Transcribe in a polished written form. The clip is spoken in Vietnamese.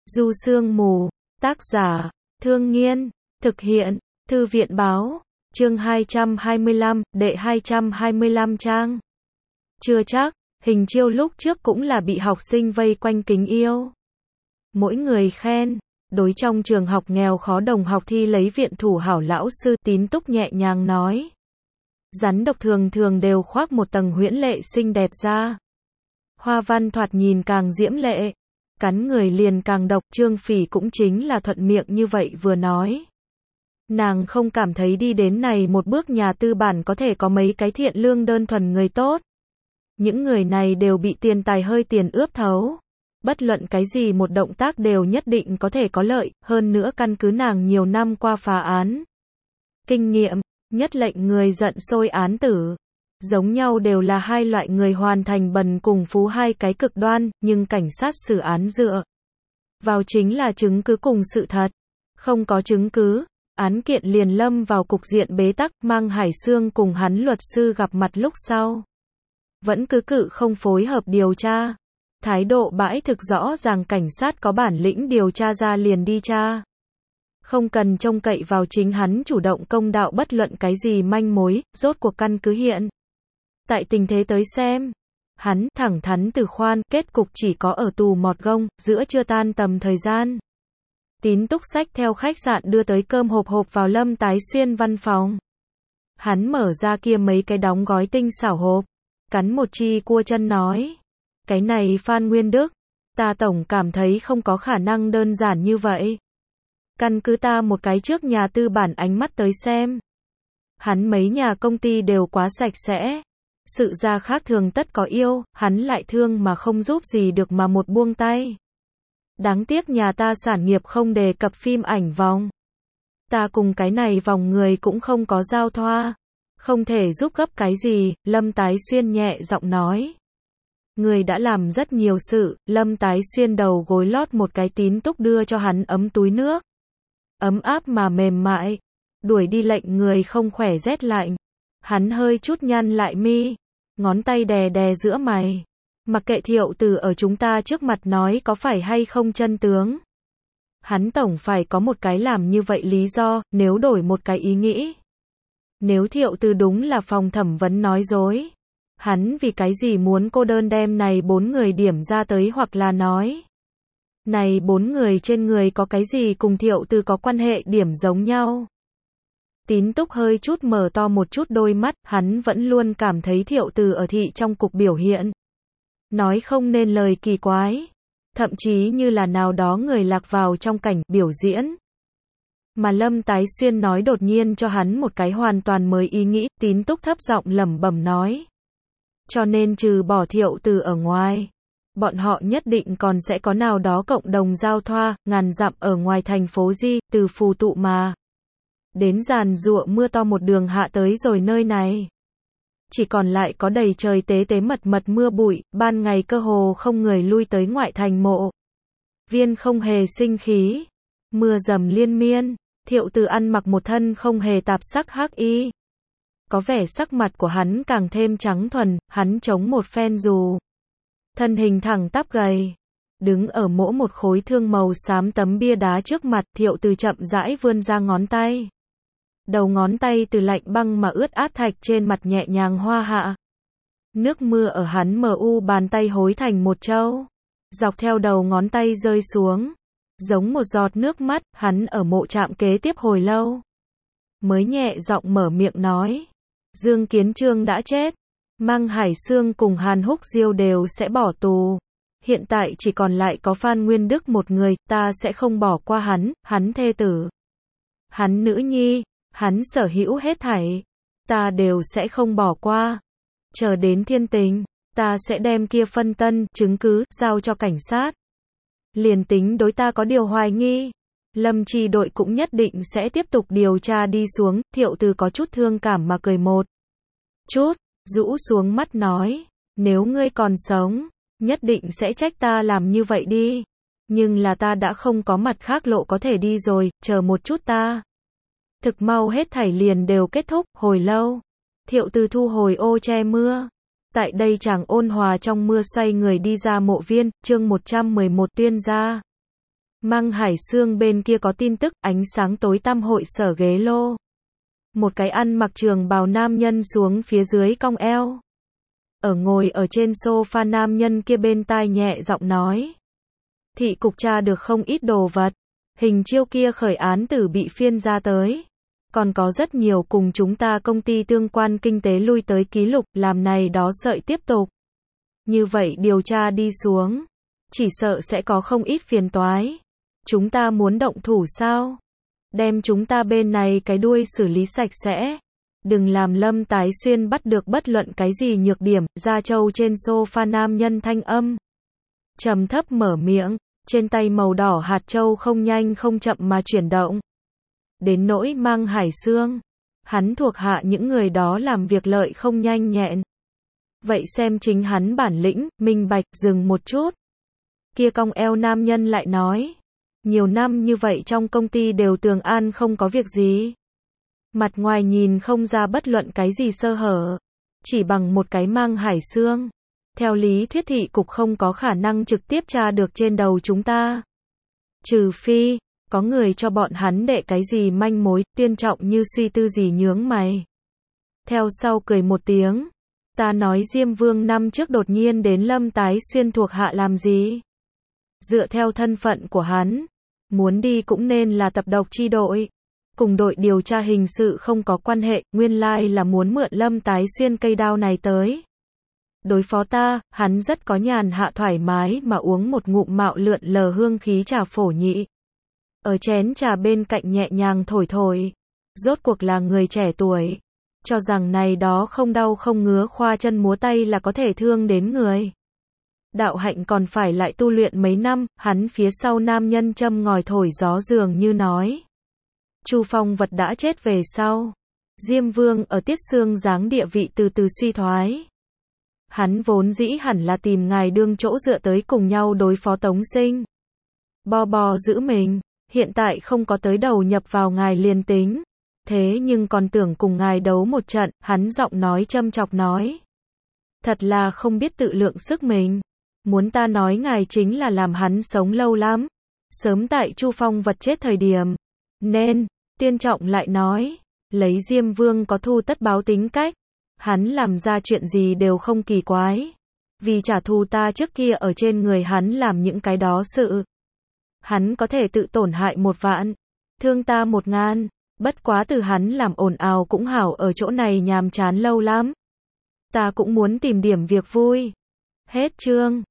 Du Sương Mù, tác giả, Thương Nghiên, thực hiện, Thư viện Báo, chương 225, đệ 225 trang. Chưa chắc, Hình Chiêu lúc trước cũng là bị học sinh vây quanh kính yêu. Mỗi người khen, đối trong trường học nghèo khó đồng học thi lấy viện thủ hảo lão sư Tín Túc nhẹ nhàng nói. Rắn độc thường thường đều khoác một tầng huyễn lệ xinh đẹp ra. Hoa văn thoạt nhìn càng diễm lệ, cắn người liền càng độc. Trương Phỉ cũng chính là thuận miệng như vậy vừa nói. Nàng không cảm thấy đi đến này một bước nhà tư bản có thể có mấy cái thiện lương đơn thuần người tốt. Những người này đều bị tiền tài hơi tiền ướp thấu. Bất luận cái gì một động tác đều nhất định có thể có lợi, hơn nữa căn cứ nàng nhiều năm qua phá án. Kinh nghiệm, nhất lệnh người giận sôi án tử. Giống nhau đều là hai loại người hoàn thành bần cùng phú hai cái cực đoan, nhưng cảnh sát xử án dựa vào chính là chứng cứ cùng sự thật. Không có chứng cứ, án kiện liền lâm vào cục diện bế tắc. Mang Hải Sương cùng hắn luật sư gặp mặt lúc sau, vẫn cứ cự không phối hợp điều tra. Thái độ bãi thực rõ ràng cảnh sát có bản lĩnh điều tra ra liền đi tra. Không cần trông cậy vào chính hắn chủ động công đạo bất luận cái gì manh mối, rốt cuộc căn cứ hiện tại tình thế tới xem. Hắn thẳng thắn từ khoan, kết cục chỉ có ở tù mọt gông, giữa chưa tan tầm thời gian. Tín Túc xách theo khách sạn đưa tới cơm hộp vào Lâm Tái Xuyên văn phòng. Hắn mở ra kia mấy cái đóng gói tinh xảo hộp, cắn một chi cua chân nói. Cái này Phan Nguyên Đức, ta tổng cảm thấy không có khả năng đơn giản như vậy. Căn cứ ta một cái trước nhà tư bản ánh mắt tới xem. Hắn mấy nhà công ty đều quá sạch sẽ. Sự ra khác thường tất có yêu, hắn lại thương mà không giúp gì được mà một buông tay. Đáng tiếc nhà ta sản nghiệp không đề cập phim ảnh vòng. Ta cùng cái này vòng người cũng không có giao thoa. Không thể giúp gấp cái gì, Lâm Tái Xuyên nhẹ giọng nói. Người đã làm rất nhiều sự. Lâm Tái Xuyên đầu gối lót một cái. Tín Túc đưa cho hắn ấm túi nước. Ấm áp mà mềm mại. Đuổi đi lệnh người không khỏe rét lạnh. Hắn hơi chút nhăn lại mi. Ngón tay đè đè giữa mày. Mặc kệ Thiệu Từ ở chúng ta trước mặt nói có phải hay không chân tướng. Hắn tổng phải có một cái làm như vậy lý do, nếu đổi một cái ý nghĩ. Nếu Thiệu Từ đúng là phòng thẩm vấn nói dối. Hắn vì cái gì muốn cô đơn đem này 4 người điểm ra tới hoặc là nói. Này 4 người trên người có cái gì cùng Thiệu Từ có quan hệ điểm giống nhau. Tín Túc hơi chút mở to một chút đôi mắt, hắn vẫn luôn cảm thấy Thiệu Từ ở thị trong cục biểu hiện. Nói không nên lời kỳ quái. Thậm chí như là nào đó người lạc vào trong cảnh biểu diễn. Mà Lâm Tái Xuyên nói đột nhiên cho hắn một cái hoàn toàn mới ý nghĩ. Tín Túc thấp giọng lẩm bẩm nói. Cho nên trừ bỏ Thiệu Từ ở ngoài, bọn họ nhất định còn sẽ có nào đó cộng đồng giao thoa, ngàn dặm ở ngoài thành phố Di, từ phù tụ mà đến giàn giụa mưa to một đường hạ tới rồi nơi này. Chỉ còn lại có đầy trời tế tế mật mật mưa bụi, ban ngày cơ hồ không người lui tới ngoại thành mộ viên không hề sinh khí. Mưa dầm liên miên, Thiệu Từ ăn mặc một thân không hề tạp sắc hắc y. Có vẻ sắc mặt của hắn càng thêm trắng thuần, hắn chống một phen dù. Thân hình thẳng tắp gầy. Đứng ở mỗ một khối thương màu xám tấm bia đá trước mặt. Thiệu Từ chậm rãi vươn ra ngón tay. Đầu ngón tay từ lạnh băng mà ướt át thạch trên mặt nhẹ nhàng hoa hạ. Nước mưa ở hắn mờ u bàn tay hối thành một châu. Dọc theo đầu ngón tay rơi xuống. Giống một giọt nước mắt. Hắn ở mộ trạm kế tiếp hồi lâu. Mới nhẹ giọng mở miệng nói. Dương Kiến Trương đã chết. Mang Hải Sương cùng Hàn Húc Diêu đều sẽ bỏ tù. Hiện tại chỉ còn lại có Phan Nguyên Đức một người. Ta sẽ không bỏ qua hắn, hắn thê tử, hắn nữ nhi, hắn sở hữu hết thảy. Ta đều sẽ không bỏ qua. Chờ đến thiên tình, ta sẽ đem kia phân tân, chứng cứ, giao cho cảnh sát. Liền tính đối ta có điều hoài nghi, Lâm Chi đội cũng nhất định sẽ tiếp tục điều tra đi xuống. Thiệu Từ có chút thương cảm mà cười một chút, rũ xuống mắt nói, nếu ngươi còn sống, nhất định sẽ trách ta làm như vậy đi. Nhưng là ta đã không có mặt khác lộ có thể đi rồi, chờ một chút ta. Thực mau hết thảy liền đều kết thúc. Hồi lâu, Thiệu Từ thu hồi ô che mưa. Tại đây chàng ôn hòa trong mưa xoay người đi ra mộ viên. Chương 111 tuyên gia. Măng Hải Xương bên kia có tin tức, ánh sáng tối tăm hội sở ghế lô. Một cái ăn mặc trường bào nam nhân xuống phía dưới cong eo. Ngồi ở trên sofa nam nhân kia bên tai nhẹ giọng nói. Thị cục tra được không ít đồ vật. Hình chiêu kia khởi án tử bị phiên ra tới. Còn có rất nhiều cùng chúng ta công ty tương quan kinh tế lui tới ký lục, làm này đó sợi tiếp tục. Như vậy điều tra đi xuống. Chỉ sợ sẽ có không ít phiền toái. Chúng ta muốn động thủ sao? Đem chúng ta bên này cái đuôi xử lý sạch sẽ. Đừng làm Lâm Tái Xuyên bắt được bất luận cái gì nhược điểm. Gia Châu trên sofa nam nhân thanh âm trầm thấp mở miệng. Trên tay màu đỏ hạt châu không nhanh không chậm mà chuyển động. Đến nỗi Măng Hải Xương, hắn thuộc hạ những người đó làm việc lợi không nhanh nhẹn. Vậy xem chính hắn bản lĩnh, minh bạch, dừng một chút. Kia cong eo nam nhân lại nói. Nhiều năm như vậy trong công ty đều tường an không có việc gì. Mặt ngoài nhìn không ra bất luận cái gì sơ hở. Chỉ bằng một cái Măng Hải Xương. Theo lý thuyết thị cục không có khả năng trực tiếp tra được trên đầu chúng ta. Trừ phi, có người cho bọn hắn đệ cái gì manh mối, Tiên Trọng như suy tư gì nhướng mày. Theo sau cười một tiếng. Ta nói Diêm Vương năm trước đột nhiên đến Lâm Tái Xuyên thuộc hạ làm gì? Dựa theo thân phận của hắn, muốn đi cũng nên là tập độc chi đội. Cùng đội điều tra hình sự không có quan hệ, nguyên lai là muốn mượn Lâm Tái Xuyên cây đao này tới. Đối phó ta, hắn rất có nhàn hạ thoải mái mà uống một ngụm mạo lượn lờ hương khí trà phổ nhị. Ở chén trà bên cạnh nhẹ nhàng thổi thổi. Rốt cuộc là người trẻ tuổi. Cho rằng này đó không đau không ngứa khoa chân múa tay là có thể thương đến người. Đạo hạnh còn phải lại tu luyện mấy năm, hắn phía sau nam nhân châm ngòi thổi gió dường như nói. Chu Phong Vật đã chết về sau. Diêm Vương ở Tiết Xương giáng địa vị từ từ suy thoái. Hắn vốn dĩ hẳn là tìm ngài đương chỗ dựa tới cùng nhau đối phó Tống Sinh. Bo giữ mình, hiện tại không có tới đầu nhập vào ngài liền tính. Thế nhưng còn tưởng cùng ngài đấu một trận, hắn giọng nói châm chọc nói. Thật là không biết tự lượng sức mình. Muốn ta nói ngài chính là làm hắn sống lâu lắm. Sớm tại Chu Phong Vật chết thời điểm. Nên, Tiên Trọng lại nói, lấy Diêm Vương có thu tất báo tính cách. Hắn làm ra chuyện gì đều không kỳ quái. Vì trả thù ta trước kia ở trên người hắn làm những cái đó sự. Hắn có thể tự tổn hại 1 vạn. Thương ta 1000. Bất quá từ hắn làm ồn ào cũng hảo ở chỗ này nhàm chán lâu lắm. Ta cũng muốn tìm điểm việc vui. Hết chương.